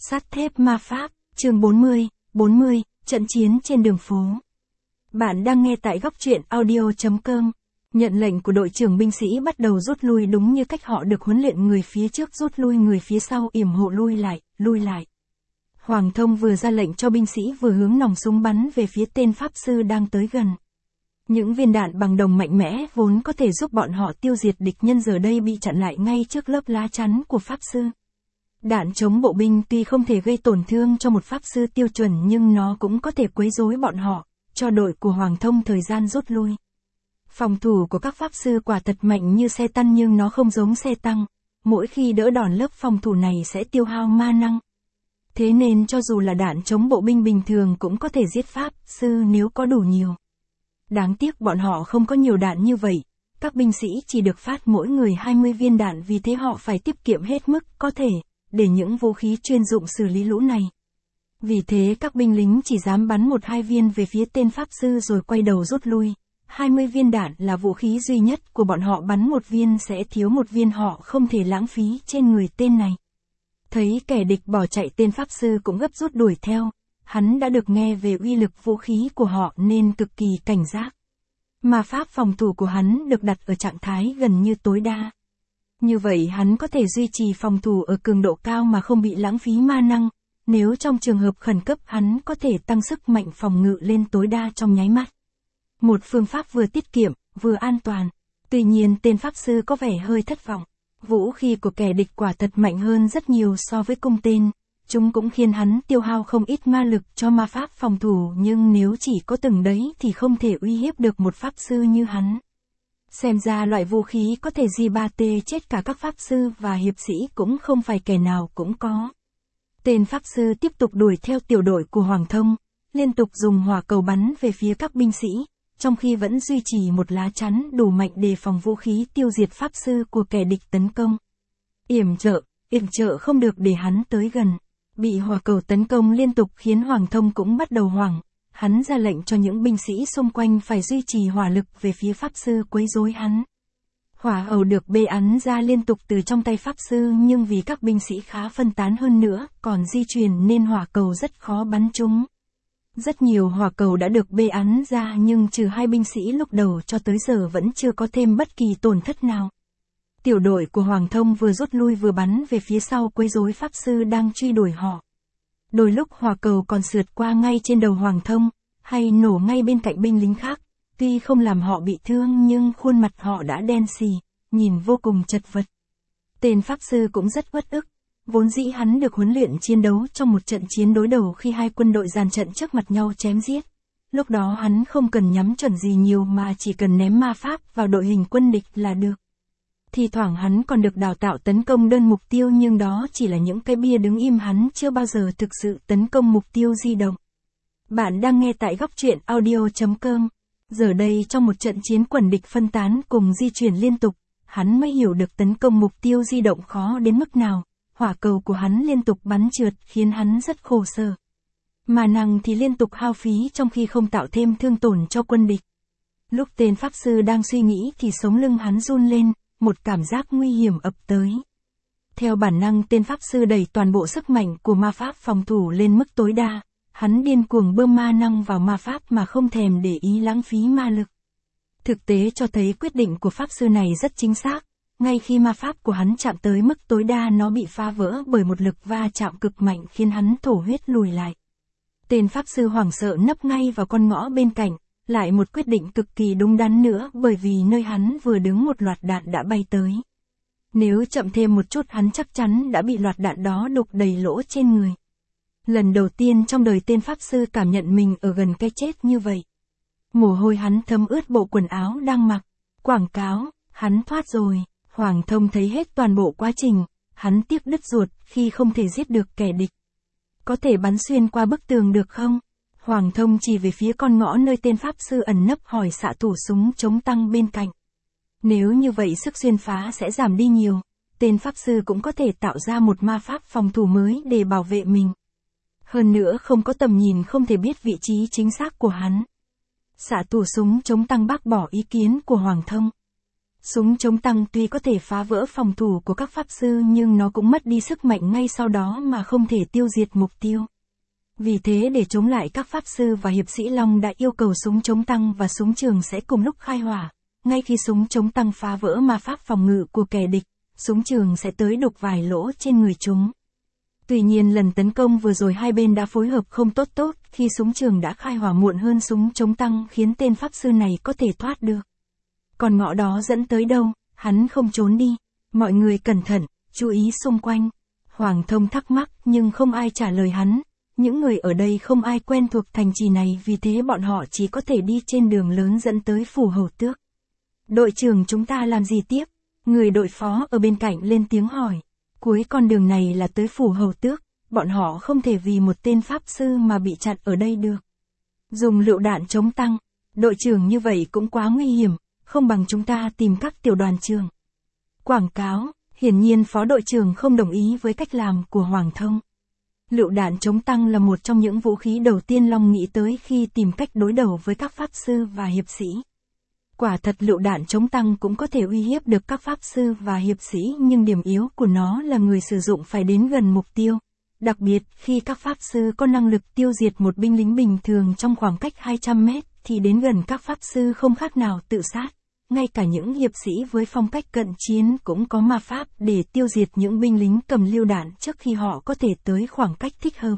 Sắt thép ma pháp, chương 40, trận chiến trên đường phố. Bạn đang nghe tại góc truyện audio.com. Nhận lệnh của đội trưởng binh sĩ bắt đầu rút lui đúng như cách họ được huấn luyện, người phía trước rút lui, người phía sau yểm hộ lui lại. Hoàng Thông vừa ra lệnh cho binh sĩ vừa hướng nòng súng bắn về phía tên pháp sư đang tới gần. Những viên đạn bằng đồng mạnh mẽ vốn có thể giúp bọn họ tiêu diệt địch nhân giờ đây bị chặn lại ngay trước lớp lá chắn của pháp sư. Đạn chống bộ binh tuy không thể gây tổn thương cho một pháp sư tiêu chuẩn nhưng nó cũng có thể quấy rối bọn họ, cho đội của Hoàng Thông thời gian rút lui. Phòng thủ của các pháp sư quả thật mạnh như xe tăng nhưng nó không giống xe tăng, mỗi khi đỡ đòn lớp phòng thủ này sẽ tiêu hao ma năng. Thế nên cho dù là đạn chống bộ binh bình thường cũng có thể giết pháp sư nếu có đủ nhiều. Đáng tiếc bọn họ không có nhiều đạn như vậy, các binh sĩ chỉ được phát mỗi người 20 viên đạn, vì thế họ phải tiết kiệm hết mức có thể để những vũ khí chuyên dụng xử lý lũ này. Vì thế các binh lính chỉ dám bắn 1-2 viên về phía tên pháp sư rồi quay đầu rút lui. 20 viên đạn là vũ khí duy nhất của bọn họ, bắn một viên sẽ thiếu một viên, họ không thể lãng phí trên người tên này. Thấy kẻ địch bỏ chạy, tên pháp sư cũng gấp rút đuổi theo. Hắn đã được nghe về uy lực vũ khí của họ nên cực kỳ cảnh giác. Ma pháp phòng thủ của hắn được đặt ở trạng thái gần như tối đa. Như vậy hắn có thể duy trì phòng thủ ở cường độ cao mà không bị lãng phí ma năng. Nếu trong trường hợp khẩn cấp hắn có thể tăng sức mạnh phòng ngự lên tối đa trong nháy mắt. Một phương pháp vừa tiết kiệm, vừa an toàn. Tuy nhiên tên pháp sư có vẻ hơi thất vọng. Vũ khí của kẻ địch quả thật mạnh hơn rất nhiều so với cung tên. Chúng cũng khiến hắn tiêu hao không ít ma lực cho ma pháp phòng thủ, nhưng nếu chỉ có từng đấy thì không thể uy hiếp được một pháp sư như hắn. Xem ra loại vũ khí có thể G3T chết cả các pháp sư và hiệp sĩ cũng không phải kẻ nào cũng có. Tên pháp sư tiếp tục đuổi theo tiểu đội của Hoàng Thông, liên tục dùng hỏa cầu bắn về phía các binh sĩ, trong khi vẫn duy trì một lá chắn đủ mạnh đề phòng vũ khí tiêu diệt pháp sư của kẻ địch tấn công. Yểm trợ không được để hắn tới gần. Bị hỏa cầu tấn công liên tục khiến Hoàng Thông cũng bắt đầu hoảng. Hắn ra lệnh cho những binh sĩ xung quanh phải duy trì hỏa lực về phía pháp sư quấy rối hắn. Hỏa ẩu được bắn ra liên tục từ trong tay pháp sư, nhưng vì các binh sĩ khá phân tán hơn nữa, còn di chuyển nên hỏa cầu rất khó bắn trúng. Rất nhiều hỏa cầu đã được bắn ra nhưng trừ 2 binh sĩ lúc đầu cho tới giờ vẫn chưa có thêm bất kỳ tổn thất nào. Tiểu đội của Hoàng Thông vừa rút lui vừa bắn về phía sau quấy rối pháp sư đang truy đuổi họ. Đôi lúc hỏa cầu còn sượt qua ngay trên đầu Hoàng Thông, hay nổ ngay bên cạnh binh lính khác. Tuy không làm họ bị thương nhưng khuôn mặt họ đã đen xì, nhìn vô cùng chật vật. Tên pháp sư cũng rất uất ức. Vốn dĩ hắn được huấn luyện chiến đấu trong một trận chiến đối đầu khi 2 quân đội dàn trận trước mặt nhau chém giết. Lúc đó hắn không cần nhắm chuẩn gì nhiều mà chỉ cần ném ma pháp vào đội hình quân địch là được. Thì thoảng hắn còn được đào tạo tấn công đơn mục tiêu, nhưng đó chỉ là những cái bia đứng im, hắn chưa bao giờ thực sự tấn công mục tiêu di động. Bạn đang nghe tại góc truyện audio.com. Giờ đây trong một trận chiến quần địch phân tán cùng di chuyển liên tục, hắn mới hiểu được tấn công mục tiêu di động khó đến mức nào. Hỏa cầu của hắn liên tục bắn trượt khiến hắn rất khổ sở. Ma năng thì liên tục hao phí trong khi không tạo thêm thương tổn cho quân địch. Lúc tên pháp sư đang suy nghĩ thì sống lưng hắn run lên, một cảm giác nguy hiểm ập tới. Theo bản năng tên pháp sư đẩy toàn bộ sức mạnh của ma pháp phòng thủ lên mức tối đa. Hắn điên cuồng bơm ma năng vào ma pháp mà không thèm để ý lãng phí ma lực. Thực tế cho thấy quyết định của pháp sư này rất chính xác. Ngay khi ma pháp của hắn chạm tới mức tối đa, nó bị phá vỡ bởi một lực va chạm cực mạnh khiến hắn thổ huyết lùi lại. Tên pháp sư hoảng sợ nấp ngay vào con ngõ bên cạnh, lại một quyết định cực kỳ đúng đắn nữa, bởi vì nơi hắn vừa đứng một loạt đạn đã bay tới. Nếu chậm thêm một chút hắn chắc chắn đã bị loạt đạn đó đục đầy lỗ trên người. Lần đầu tiên trong đời tên pháp sư cảm nhận mình ở gần cái chết như vậy. Mồ hôi hắn thấm ướt bộ quần áo đang mặc. Quảng cáo, hắn thoát rồi. Hoàng Thông thấy hết toàn bộ quá trình, hắn tiếc đứt ruột khi không thể giết được kẻ địch. Có thể bắn xuyên qua bức tường được không? Hoàng Thông chỉ về phía con ngõ nơi tên pháp sư ẩn nấp hỏi xạ thủ súng chống tăng bên cạnh. Nếu như vậy sức xuyên phá sẽ giảm đi nhiều, tên pháp sư cũng có thể tạo ra một ma pháp phòng thủ mới để bảo vệ mình. Hơn nữa không có tầm nhìn không thể biết vị trí chính xác của hắn. Xạ thủ súng chống tăng bác bỏ ý kiến của Hoàng Thông. Súng chống tăng tuy có thể phá vỡ phòng thủ của các pháp sư nhưng nó cũng mất đi sức mạnh ngay sau đó mà không thể tiêu diệt mục tiêu. Vì thế để chống lại các pháp sư và hiệp sĩ Long đã yêu cầu súng chống tăng và súng trường sẽ cùng lúc khai hỏa. Ngay khi súng chống tăng phá vỡ ma pháp phòng ngự của kẻ địch, súng trường sẽ tới đục vài lỗ trên người chúng. Tuy nhiên lần tấn công vừa rồi hai bên đã phối hợp không tốt khi súng trường đã khai hỏa muộn hơn súng chống tăng khiến tên pháp sư này có thể thoát được. Còn ngõ đó dẫn tới đâu, hắn không trốn đi. Mọi người cẩn thận, chú ý xung quanh. Hoàng Thông thắc mắc nhưng không ai trả lời hắn. Những người ở đây không ai quen thuộc thành trì này vì thế bọn họ chỉ có thể đi trên đường lớn dẫn tới phủ hầu tước. Đội trưởng chúng ta làm gì tiếp? Người đội phó ở bên cạnh lên tiếng hỏi. Cuối con đường này là tới phủ hầu tước, bọn họ không thể vì một tên pháp sư mà bị chặn ở đây được. Dùng lựu đạn chống tăng, đội trưởng như vậy cũng quá nguy hiểm, không bằng chúng ta tìm các tiểu đoàn trường. Quảng cáo, hiển nhiên phó đội trưởng không đồng ý với cách làm của Hoàng Thông. Lựu đạn chống tăng là một trong những vũ khí đầu tiên Long nghĩ tới khi tìm cách đối đầu với các pháp sư và hiệp sĩ. Quả thật lựu đạn chống tăng cũng có thể uy hiếp được các pháp sư và hiệp sĩ nhưng điểm yếu của nó là người sử dụng phải đến gần mục tiêu. Đặc biệt khi các pháp sư có năng lực tiêu diệt một binh lính bình thường trong khoảng cách 200 mét thì đến gần các pháp sư không khác nào tự sát. Ngay cả những hiệp sĩ với phong cách cận chiến cũng có ma pháp để tiêu diệt những binh lính cầm lựu đạn trước khi họ có thể tới khoảng cách thích hợp.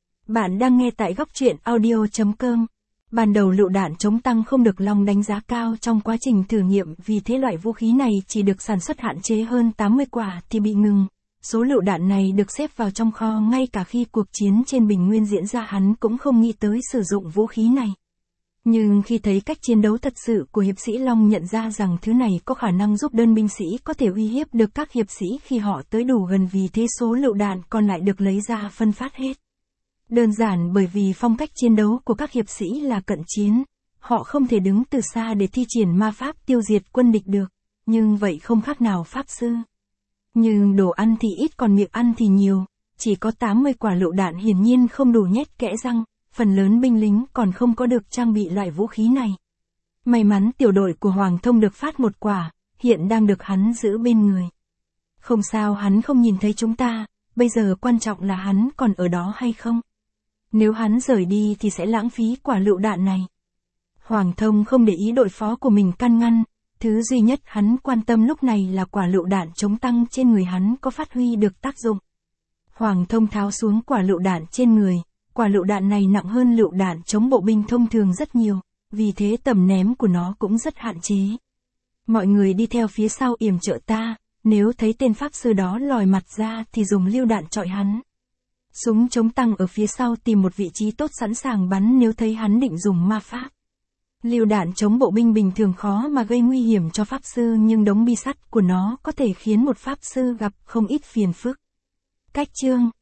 Bạn đang nghe tại góc truyện audio.com. Ban đầu lựu đạn chống tăng không được Long đánh giá cao trong quá trình thử nghiệm vì thế loại vũ khí này chỉ được sản xuất hạn chế hơn 80 quả thì bị ngừng. Số lựu đạn này được xếp vào trong kho ngay cả khi cuộc chiến trên Bình Nguyên diễn ra hắn cũng không nghĩ tới sử dụng vũ khí này. Nhưng khi thấy cách chiến đấu thật sự của hiệp sĩ Long nhận ra rằng thứ này có khả năng giúp đơn binh sĩ có thể uy hiếp được các hiệp sĩ khi họ tới đủ gần vì thế số lựu đạn còn lại được lấy ra phân phát hết. Đơn giản bởi vì phong cách chiến đấu của các hiệp sĩ là cận chiến, họ không thể đứng từ xa để thi triển ma pháp tiêu diệt quân địch được, nhưng vậy không khác nào pháp sư. Nhưng đồ ăn thì ít còn miệng ăn thì nhiều, chỉ có 80 quả lựu đạn hiển nhiên không đủ nhét kẽ răng, phần lớn binh lính còn không có được trang bị loại vũ khí này. May mắn tiểu đội của Hoàng Thông được phát một quả, hiện đang được hắn giữ bên người. Không sao hắn không nhìn thấy chúng ta, bây giờ quan trọng là hắn còn ở đó hay không. Nếu hắn rời đi thì sẽ lãng phí quả lựu đạn này. Hoàng Thông không để ý đội phó của mình can ngăn, thứ duy nhất hắn quan tâm lúc này là quả lựu đạn chống tăng trên người hắn có phát huy được tác dụng. Hoàng Thông tháo xuống quả lựu đạn trên người, quả lựu đạn này nặng hơn lựu đạn chống bộ binh thông thường rất nhiều, vì thế tầm ném của nó cũng rất hạn chế. Mọi người đi theo phía sau yểm trợ ta, nếu thấy tên pháp sư đó lòi mặt ra thì dùng lựu đạn chọi hắn. Súng chống tăng ở phía sau tìm một vị trí tốt sẵn sàng bắn nếu thấy hắn định dùng ma pháp. Lựu đạn chống bộ binh bình thường khó mà gây nguy hiểm cho pháp sư nhưng đống bi sắt của nó có thể khiến một pháp sư gặp không ít phiền phức. Cách chương